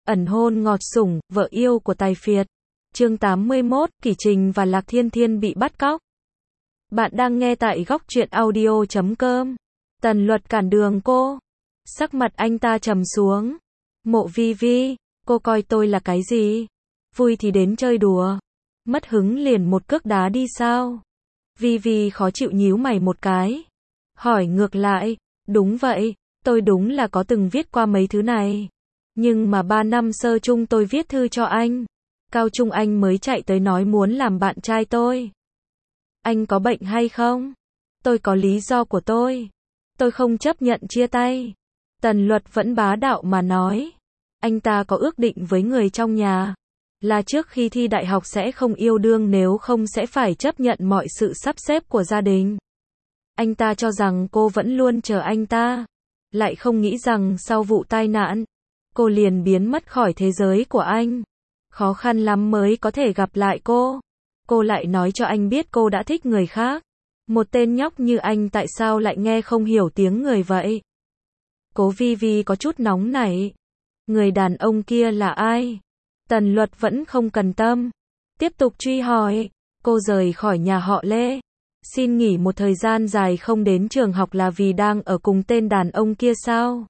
ẩn hôn ngọt sủng, vợ yêu của Tài Phiệt. Chương 81, Kỷ Trình và Lạc Thiên Thiên bị bắt cóc. Bạn đang nghe tại góc truyện audio.com. Tần Luật cản đường cô. Sắc mặt anh ta trầm xuống. Mộ Vi Vi, cô coi tôi là cái gì? Vui thì đến chơi đùa. Mất hứng liền một cước đá đi sao? Vi Vi khó chịu nhíu mày một cái. Hỏi ngược lại, đúng vậy, tôi đúng là có từng viết qua mấy thứ này. Nhưng mà 3 năm sơ chung tôi viết thư cho anh. Cao trung anh mới chạy tới nói muốn làm bạn trai tôi. Anh có bệnh hay không? Tôi có lý do của tôi. Tôi không chấp nhận chia tay. Tần Luật vẫn bá đạo mà nói. Anh ta có ước định với người trong nhà. Là trước khi thi đại học sẽ không yêu đương, nếu không sẽ phải chấp nhận mọi sự sắp xếp của gia đình. Anh ta cho rằng cô vẫn luôn chờ anh ta. Lại không nghĩ rằng sau vụ tai nạn, cô liền biến mất khỏi thế giới của anh. Khó khăn lắm mới có thể gặp lại cô. Cô lại nói cho anh biết cô đã thích người khác. Một tên nhóc như anh tại sao lại nghe không hiểu tiếng người vậy? Cố Vi Vi có chút nóng nảy. Người đàn ông kia là ai? Tần Luật vẫn không cần tâm. Tiếp tục truy hỏi. Cô rời khỏi nhà họ Lê. Xin nghỉ một thời gian dài không đến trường học là vì đang ở cùng tên đàn ông kia sao?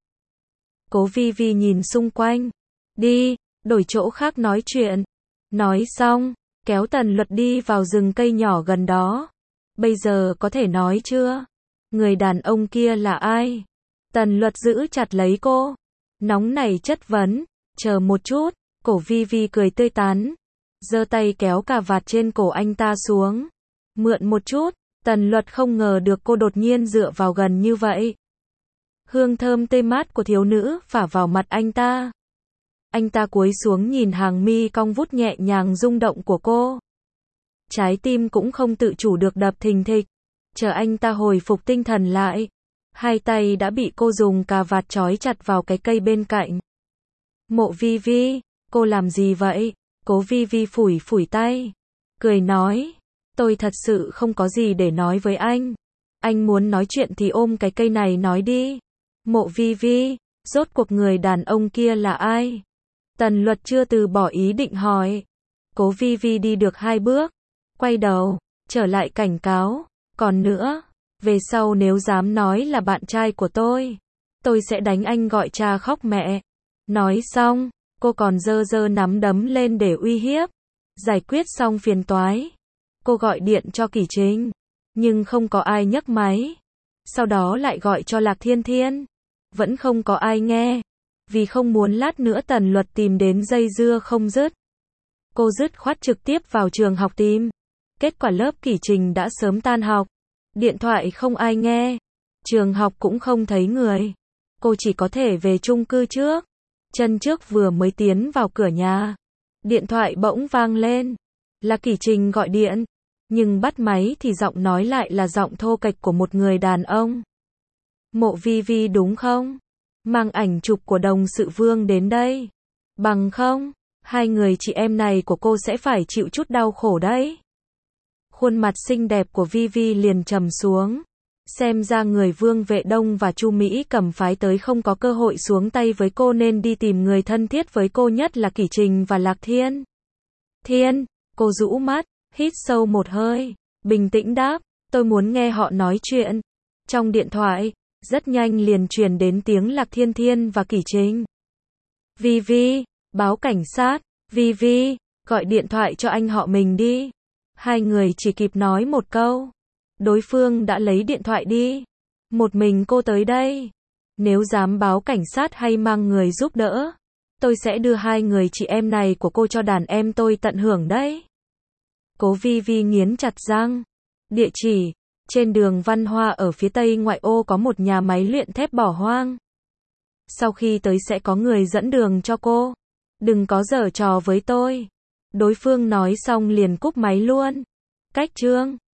Cố Vi Vi nhìn xung quanh. Đi, đổi chỗ khác nói chuyện. Nói xong, kéo Tần Luật đi vào rừng cây nhỏ gần đó. Bây giờ có thể nói chưa? Người đàn ông kia là ai? Tần Luật giữ chặt lấy cô. Nóng nảy chất vấn. Chờ một chút. Cổ Vi Vi cười tươi tắn. Giơ tay kéo cà vạt trên cổ anh ta xuống. Mượn một chút. Tần Luật không ngờ được cô đột nhiên dựa vào gần như vậy. Hương thơm tê mát của thiếu nữ phả vào mặt anh ta. Anh ta cúi xuống nhìn hàng mi cong vút nhẹ nhàng rung động của cô. Trái tim cũng không tự chủ được đập thình thịch. Chờ anh ta hồi phục tinh thần lại. Hai tay đã bị cô dùng cà vạt trói chặt vào cái cây bên cạnh. Mộ Vi Vi, cô làm gì vậy? Cố Vi Vi phủi phủi tay. Cười nói. Tôi thật sự không có gì để nói với anh. Anh muốn nói chuyện thì ôm cái cây này nói đi. Mộ Vi Vi, rốt cuộc người đàn ông kia là ai? Tần Luật chưa từ bỏ ý định hỏi. Cố Vi Vi đi được 2 bước. Quay đầu, trở lại cảnh cáo. Còn nữa, về sau nếu dám nói là bạn trai của tôi sẽ đánh anh gọi cha khóc mẹ. Nói xong, cô còn giơ giơ nắm đấm lên để uy hiếp. Giải quyết xong phiền toái. Cô gọi điện cho Kỷ Trình, nhưng không có ai nhấc máy. Sau đó lại gọi cho Lạc Thiên Thiên. Vẫn không có ai nghe. Vì không muốn lát nữa Tần Luật tìm đến dây dưa không dứt. Cô dứt khoát trực tiếp vào trường học tìm. Kết quả lớp Kỷ Trình đã sớm tan học. Điện thoại không ai nghe. Trường học cũng không thấy người. Cô chỉ có thể về chung cư trước. Chân trước vừa mới tiến vào cửa nhà. Điện thoại bỗng vang lên. Là Kỷ Trình gọi điện. Nhưng bắt máy thì giọng nói lại là giọng thô kệch của một người đàn ông. Mộ Vi Vi đúng không? Mang ảnh chụp của đồng sự Vương đến đây. Bằng không, hai người chị em này của cô sẽ phải chịu chút đau khổ đấy. Khuôn mặt xinh đẹp của Vi Vi liền trầm xuống. Xem ra người Vương Vệ Đông và Chu Mỹ Cẩm phái tới không có cơ hội xuống tay với cô nên đi tìm người thân thiết với cô nhất là Kỷ Trình và Lạc Thiên. Thiên, cô rũ mắt, hít sâu một hơi, bình tĩnh đáp, tôi muốn nghe họ nói chuyện. Trong điện thoại, rất nhanh liền truyền đến tiếng Lạc Thiên Thiên và Kỷ Trình. Vi Vi, báo cảnh sát. Vi Vi, gọi điện thoại cho anh họ mình đi. Hai người chỉ kịp nói một câu. Đối phương đã lấy điện thoại đi. Một mình cô tới đây. Nếu dám báo cảnh sát hay mang người giúp đỡ, tôi sẽ đưa hai người chị em này của cô cho đàn em tôi tận hưởng đấy. Cố Vi Vi nghiến chặt răng. Địa chỉ, trên đường Văn Hoa ở phía tây ngoại ô có một nhà máy luyện thép bỏ hoang. Sau khi tới sẽ có người dẫn đường cho cô. Đừng có giở trò với tôi. Đối phương nói xong liền cúp máy luôn. Cách chương